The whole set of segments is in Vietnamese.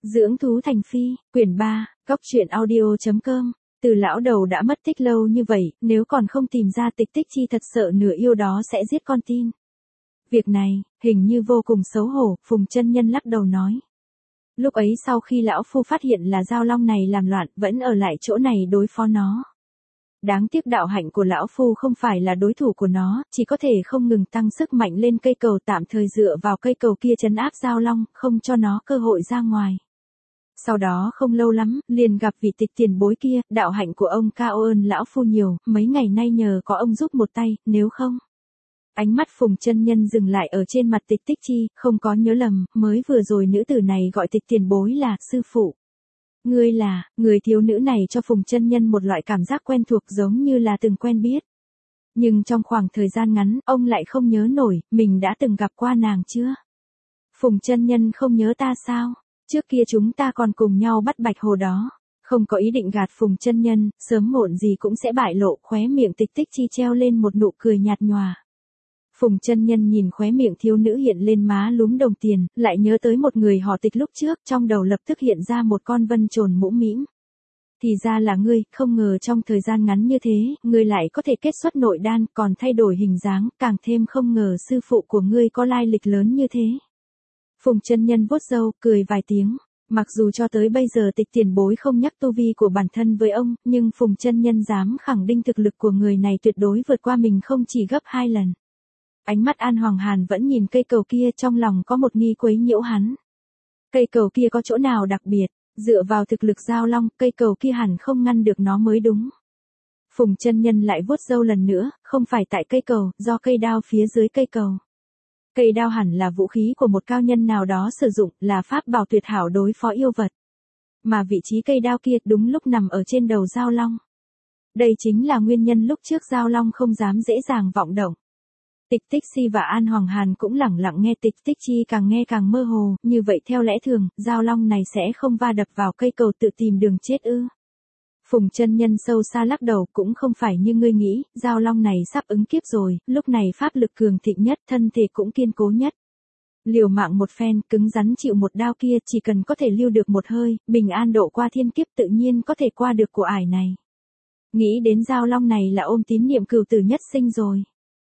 Dưỡng thú thành phi, quyển 3, Cóc truyện audio.com. Từ lão đầu đã mất tích lâu như vậy, nếu còn không tìm ra Tịch Tích Chi thật sợ nửa yêu đó sẽ giết con tin. Việc này, hình như vô cùng xấu hổ, Phùng chân nhân lắc đầu nói. Lúc ấy sau khi lão phu phát hiện là Dao Long này làm loạn, vẫn ở lại chỗ này đối phó nó. Đáng tiếc đạo hạnh của lão phu không phải là đối thủ của nó, chỉ có thể không ngừng tăng sức mạnh lên cây cầu, tạm thời dựa vào cây cầu kia trấn áp Dao Long, không cho nó cơ hội ra ngoài. Sau đó không lâu lắm, liền gặp vị Tịch tiền bối kia, đạo hạnh của ông cao ơn lão phu nhiều, mấy ngày nay nhờ có ông giúp một tay, nếu không. Ánh mắt Phùng chân nhân dừng lại ở trên mặt Tịch Tích Chi, không có nhớ lầm, mới vừa rồi nữ tử này gọi Tịch tiền bối là sư phụ. Ngươi là, người thiếu nữ này cho Phùng chân nhân một loại cảm giác quen thuộc giống như là từng quen biết. Nhưng trong khoảng thời gian ngắn, ông lại không nhớ nổi, mình đã từng gặp qua nàng chưa? Phùng chân nhân không nhớ ta sao? Trước kia chúng ta còn cùng nhau bắt bạch hồ đó. Không có ý định gạt Phùng chân nhân, sớm muộn gì cũng sẽ bại lộ, khóe miệng Tịch Tích Chi treo lên một nụ cười nhạt nhòa. Phùng chân nhân nhìn khóe miệng thiếu nữ hiện lên má lúm đồng tiền, lại nhớ tới một người họ Tịch lúc trước, trong đầu lập tức hiện ra một con vân trồn mũm mĩm. Thì ra là ngươi, không ngờ trong thời gian ngắn như thế, ngươi lại có thể kết xuất nội đan, còn thay đổi hình dáng, càng thêm không ngờ sư phụ của ngươi có lai lịch lớn như thế. Phùng chân nhân vuốt râu, cười vài tiếng. Mặc dù cho tới bây giờ Tịch tiền bối không nhắc tu vi của bản thân với ông, nhưng Phùng chân nhân dám khẳng định thực lực của người này tuyệt đối vượt qua mình không chỉ gấp 2 lần. Ánh mắt An Hoàng Hàn vẫn nhìn cây cầu kia, trong lòng có một nghi quấy nhiễu hắn. Cây cầu kia có chỗ nào đặc biệt, dựa vào thực lực Dao Long, cây cầu kia hẳn không ngăn được nó mới đúng. Phùng chân nhân lại vuốt râu lần nữa, không phải tại cây cầu, do cây đao phía dưới cây cầu. Cây đao hẳn là vũ khí của một cao nhân nào đó sử dụng, là pháp bảo tuyệt hảo đối phó yêu vật. Mà vị trí cây đao kia đúng lúc nằm ở trên đầu Dao Long. Đây chính là nguyên nhân lúc trước Dao Long không dám dễ dàng vọng động. Tịch Tích Chi và An Hoàng Hàn cũng lẳng lặng nghe, Tịch Tích Chi càng nghe càng mơ hồ, như vậy theo lẽ thường, Dao Long này sẽ không va đập vào cây cầu tự tìm đường chết ư. Phùng chân nhân sâu xa lắc đầu, cũng không phải như ngươi nghĩ, Dao Long này sắp ứng kiếp rồi, lúc này pháp lực cường thịnh nhất, thân thể cũng kiên cố nhất. Liều mạng một phen, cứng rắn chịu một đao kia, chỉ cần có thể lưu được một hơi, bình an độ qua thiên kiếp tự nhiên có thể qua được của ải này. Nghĩ đến Dao Long này là ôm tín niệm cừu tử nhất sinh rồi.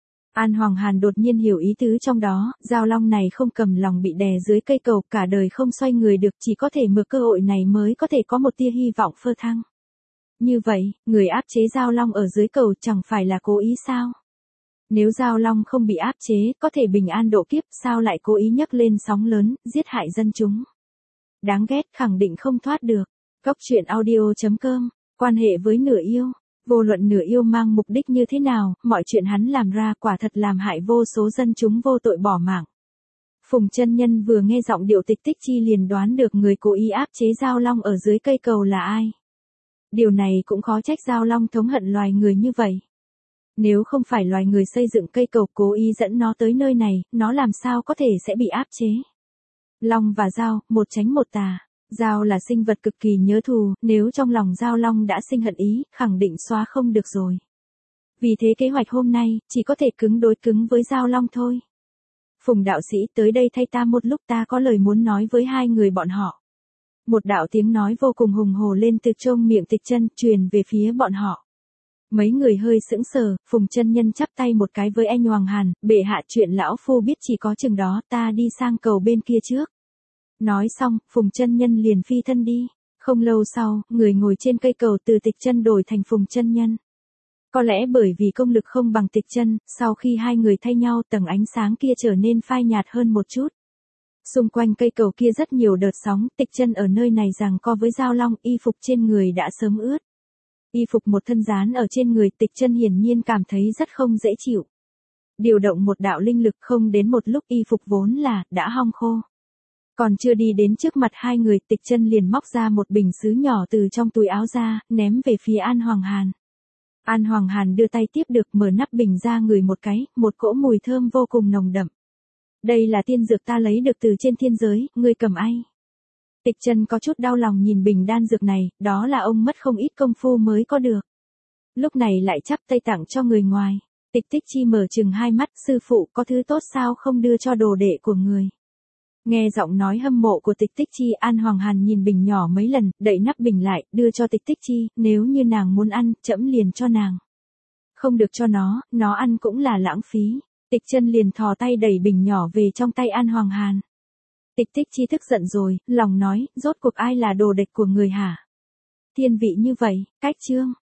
An Hoàng Hàn đột nhiên hiểu ý tứ trong đó, Dao Long này không cầm lòng bị đè dưới cây cầu, cả đời không xoay người được, chỉ có thể mượn cơ hội này mới có thể có một tia hy vọng phơ thăng. Như vậy, người áp chế Dao Long ở dưới cầu chẳng phải là cố ý sao? Nếu Dao Long không bị áp chế, có thể bình an độ kiếp, sao lại cố ý nhấc lên sóng lớn, giết hại dân chúng? Đáng ghét, khẳng định không thoát được. Cóc truyện audio.com, quan hệ với nửa yêu. Vô luận nửa yêu mang mục đích như thế nào, mọi chuyện hắn làm ra quả thật làm hại vô số dân chúng vô tội bỏ mạng. Phùng chân nhân vừa nghe giọng điệu Tịch Tích Chi liền đoán được người cố ý áp chế Dao Long ở dưới cây cầu là ai. Điều này cũng khó trách Dao Long thống hận loài người như vậy. Nếu không phải loài người xây dựng cây cầu cố ý dẫn nó tới nơi này, nó làm sao có thể sẽ bị áp chế. Long và Dao, một tránh một tà. Dao là sinh vật cực kỳ nhớ thù, nếu trong lòng Dao Long đã sinh hận ý, khẳng định xóa không được rồi. Vì thế kế hoạch hôm nay, chỉ có thể cứng đối cứng với Dao Long thôi. Phùng đạo sĩ tới đây thay ta một lúc, ta có lời muốn nói với hai người bọn họ. Một đạo tiếng nói vô cùng hùng hồ lên từ trong miệng Tịch Chân, truyền về phía bọn họ. Mấy người hơi sững sờ, Phùng chân nhân chắp tay một cái với anh Hoàng Hàn, bệ hạ, chuyện lão phu biết chỉ có chừng đó, ta đi sang cầu bên kia trước. Nói xong, Phùng chân nhân liền phi thân đi. Không lâu sau, người ngồi trên cây cầu từ Tịch Chân đổi thành Phùng chân nhân. Có lẽ bởi vì công lực không bằng Tịch Chân, sau khi hai người thay nhau, tầng ánh sáng kia trở nên phai nhạt hơn một chút. Xung quanh cây cầu kia rất nhiều đợt sóng, Tịch Chân ở nơi này giằng co với Dao Long, y phục trên người đã sớm ướt. Y phục một thân dán ở trên người, Tịch Chân hiển nhiên cảm thấy rất không dễ chịu. Điều động một đạo linh lực, không đến một lúc y phục vốn là đã hong khô. Còn chưa đi đến trước mặt hai người, Tịch Chân liền móc ra một bình sứ nhỏ từ trong túi áo ra, ném về phía An Hoàng Hàn. An Hoàng Hàn đưa tay tiếp được, mở nắp bình ra ngửi một cái, một cỗ mùi thơm vô cùng nồng đậm. Đây là tiên dược ta lấy được từ trên thiên giới, ngươi cầm ai? Tịch Chân có chút đau lòng nhìn bình đan dược này, đó là ông mất không ít công phu mới có được. Lúc này lại chắp tay tặng cho người ngoài. Tịch Tích Chi mở trừng hai mắt, sư phụ, có thứ tốt sao không đưa cho đồ đệ của người? Nghe giọng nói hâm mộ của Tịch Tích Chi, An Hoàng Hàn nhìn bình nhỏ mấy lần, đậy nắp bình lại, đưa cho Tịch Tích Chi, nếu như nàng muốn ăn, trẫm liền cho nàng. Không được cho nó ăn cũng là lãng phí. Tịch Chân liền thò tay đẩy bình nhỏ về trong tay An Hoàng Hàn. Tịch Tích Chi tức giận rồi, lòng nói, rốt cuộc ai là đồ địch của người hả? Thiên vị như vậy, cách chương.